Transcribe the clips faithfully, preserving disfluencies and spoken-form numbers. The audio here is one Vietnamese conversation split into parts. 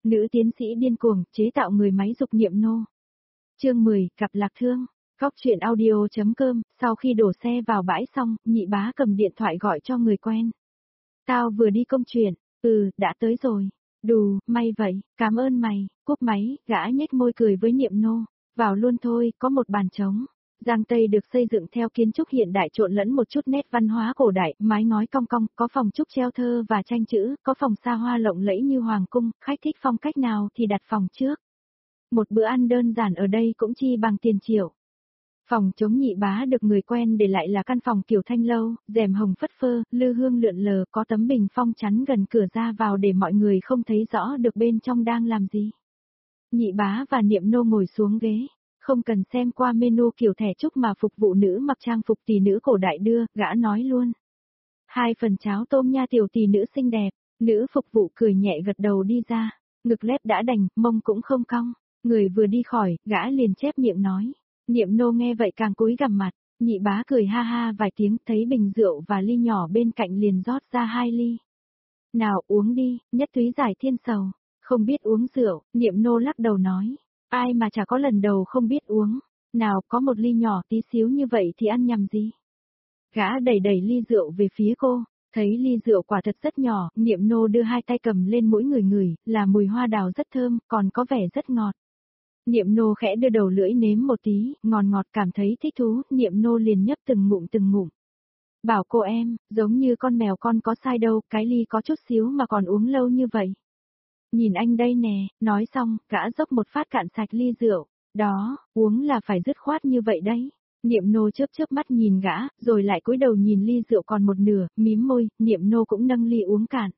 Nữ tiến sĩ điên cuồng, chế tạo người máy dục niệm nô. Chương mười, cặp lạc thương. Góc truyện audio.com, sau khi đổ xe vào bãi xong, nhị bá cầm điện thoại gọi cho người quen. Tao vừa đi công chuyện, ừ, đã tới rồi. Đù, may vậy, cảm ơn mày, cúp máy, gã nhếch môi cười với niệm nô. Vào luôn thôi, có một bàn trống. Giang Tây được xây dựng theo kiến trúc hiện đại trộn lẫn một chút nét văn hóa cổ đại, mái ngói cong cong, có phòng trúc treo thơ và tranh chữ, có phòng xa hoa lộng lẫy như hoàng cung, khách thích phong cách nào thì đặt phòng trước. Một bữa ăn đơn giản ở đây cũng chi bằng tiền triệu. Phòng chống nhị bá được người quen để lại là căn phòng kiểu thanh lâu, rèm hồng phất phơ, lư hương lượn lờ, có tấm bình phong chắn gần cửa ra vào để mọi người không thấy rõ được bên trong đang làm gì. Nhị bá và niệm nô ngồi xuống ghế. Không cần xem qua menu kiểu thẻ chúc mà phục vụ nữ mặc trang phục tỷ nữ cổ đại đưa, gã nói luôn. Hai phần cháo tôm nha tiểu tỷ nữ xinh đẹp, nữ phục vụ cười nhẹ gật đầu đi ra, ngực lép đã đành, mông cũng không cong, người vừa đi khỏi, gã liền chép miệng nói. Niệm nô nghe vậy càng cúi gằm mặt, nhị bá cười ha ha vài tiếng thấy bình rượu và ly nhỏ bên cạnh liền rót ra hai ly. Nào uống đi, nhất túy giải thiên sầu, không biết uống rượu, niệm nô lắc đầu nói. Ai mà chả có lần đầu không biết uống, nào có một ly nhỏ tí xíu như vậy thì ăn nhầm gì. Gã đẩy đẩy ly rượu về phía cô, thấy ly rượu quả thật rất nhỏ, niệm nô đưa hai tay cầm lên mỗi người ngửi, là mùi hoa đào rất thơm, còn có vẻ rất ngọt. Niệm nô khẽ đưa đầu lưỡi nếm một tí, ngọt ngọt cảm thấy thích thú, niệm nô liền nhấp từng ngụm từng ngụm. Bảo cô em, giống như con mèo con có sai đâu, cái ly có chút xíu mà còn uống lâu như vậy. Nhìn anh đây nè, nói xong, gã dốc một phát cạn sạch ly rượu, đó, uống là phải dứt khoát như vậy đấy. Niệm nô chớp chớp mắt nhìn gã, rồi lại cúi đầu nhìn ly rượu còn một nửa, mím môi, niệm nô cũng nâng ly uống cạn.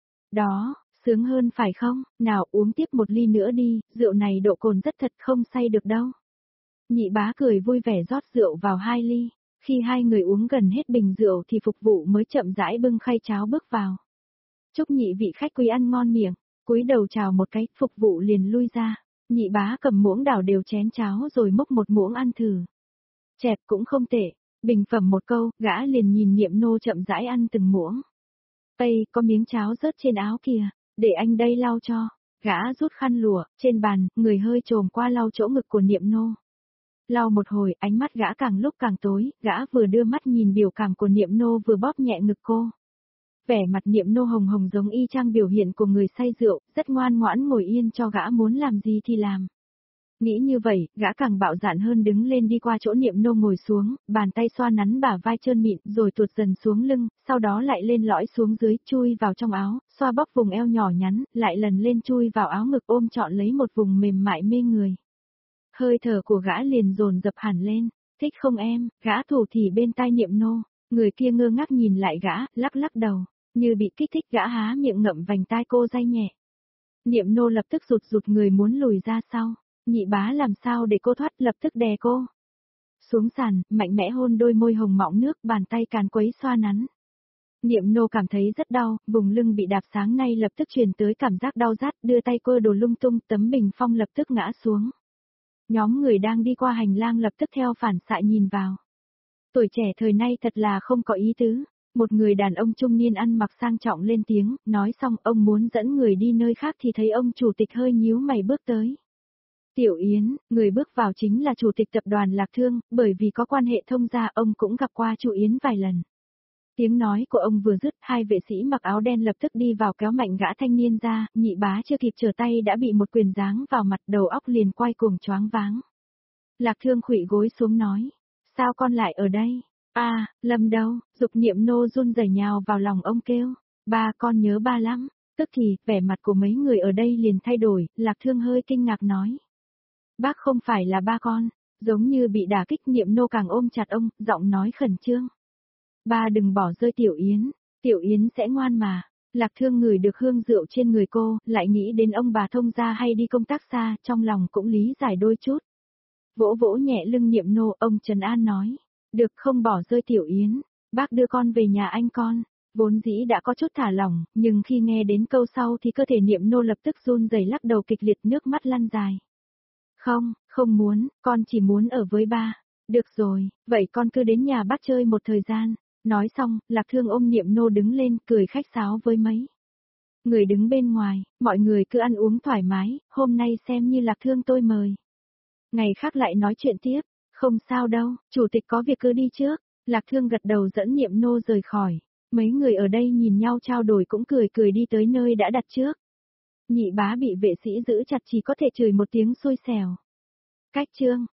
Đó, sướng hơn phải không, nào uống tiếp một ly nữa đi, rượu này độ cồn rất thật không say được đâu. Nhị bá cười vui vẻ rót rượu vào hai ly, khi hai người uống gần hết bình rượu thì phục vụ mới chậm rãi bưng khay cháo bước vào. Chúc nhị vị khách quý ăn ngon miệng. Cúi đầu chào một cái, phục vụ liền lui ra. Nhị bá cầm muỗng đảo đều chén cháo rồi múc một muỗng ăn thử. Chẹp cũng không tệ, bình phẩm một câu, gã liền nhìn niệm nô chậm rãi ăn từng muỗng. Tây, có miếng cháo rớt trên áo kìa, để anh đây lau cho. Gã rút khăn lụa, trên bàn, người hơi trồm qua lau chỗ ngực của niệm nô. Lau một hồi, ánh mắt gã càng lúc càng tối, gã vừa đưa mắt nhìn biểu cảm của niệm nô vừa bóp nhẹ ngực cô. Vẻ mặt niệm nô hồng hồng giống y chang biểu hiện của người say rượu, rất ngoan ngoãn ngồi yên cho gã muốn làm gì thì làm. Nghĩ như vậy, gã càng bạo dạn hơn đứng lên đi qua chỗ niệm nô ngồi xuống, bàn tay xoa nắn bả vai trơn mịn rồi tuột dần xuống lưng, sau đó lại lên lõi xuống dưới, chui vào trong áo, xoa bóp vùng eo nhỏ nhắn, lại lần lên chui vào áo ngực ôm trọn lấy một vùng mềm mại mê người. Hơi thở của gã liền dồn dập hẳn lên, thích không em, gã thủ thỉ bên tai niệm nô, người kia ngơ ngác nhìn lại gã, lắc lắc đầu. Như bị kích thích gã há miệng ngậm vành tai cô day nhẹ. Niệm nô lập tức rụt rụt người muốn lùi ra sau. Nhị bá làm sao để cô thoát lập tức đè cô. Xuống sàn, mạnh mẽ hôn đôi môi hồng mọng nước bàn tay càn quấy xoa nắn. Niệm nô cảm thấy rất đau, vùng lưng bị đạp sáng nay lập tức truyền tới cảm giác đau rát đưa tay cô đồ lung tung tấm bình phong lập tức ngã xuống. Nhóm người đang đi qua hành lang lập tức theo phản xạ nhìn vào. Tuổi trẻ thời nay thật là không có ý tứ. Một người đàn ông trung niên ăn mặc sang trọng lên tiếng, nói xong ông muốn dẫn người đi nơi khác thì thấy ông chủ tịch hơi nhíu mày bước tới. Tiểu Yến, người bước vào chính là chủ tịch tập đoàn Lạc Thương, bởi vì có quan hệ thông gia ông cũng gặp qua chú Yến vài lần. Tiếng nói của ông vừa dứt, hai vệ sĩ mặc áo đen lập tức đi vào kéo mạnh gã thanh niên ra, nhị bá chưa kịp trở tay đã bị một quyền giáng vào mặt đầu óc liền quay cuồng choáng váng. Lạc Thương khuỵu gối xuống nói, sao con lại ở đây? À, Lâm đâu, dục niệm nô run rẩy nhào vào lòng ông kêu, ba con nhớ ba lắm, tức thì, vẻ mặt của mấy người ở đây liền thay đổi, Lạc Thương hơi kinh ngạc nói. Bác không phải là ba con, giống như bị đả kích niệm nô càng ôm chặt ông, giọng nói khẩn trương. Ba đừng bỏ rơi Tiểu Yến, Tiểu Yến sẽ ngoan mà, Lạc Thương ngửi được hương rượu trên người cô, lại nghĩ đến ông bà thông gia hay đi công tác xa, trong lòng cũng lý giải đôi chút. Vỗ vỗ nhẹ lưng niệm nô, ông Trần An nói. Được không bỏ rơi Tiểu Yến, bác đưa con về nhà anh con, vốn dĩ đã có chút thả lỏng, nhưng khi nghe đến câu sau thì cơ thể niệm nô lập tức run rẩy lắc đầu kịch liệt nước mắt lăn dài. Không, không muốn, con chỉ muốn ở với ba. Được rồi, vậy con cứ đến nhà bác chơi một thời gian. Nói xong, Lạc Thương ôm niệm nô đứng lên cười khách sáo với mấy Người đứng bên ngoài, mọi người cứ ăn uống thoải mái, hôm nay xem như Lạc Thương tôi mời. Ngày khác lại nói chuyện tiếp, không sao đâu, chủ tịch có việc cứ đi trước. Lạc Thương gật đầu dẫn Niệm Nô rời khỏi. Mấy người ở đây nhìn nhau trao đổi cũng cười cười đi tới nơi đã đặt trước. Nhị bá bị vệ sĩ giữ chặt chỉ có thể chửi một tiếng xui xẻo. Cách Trương,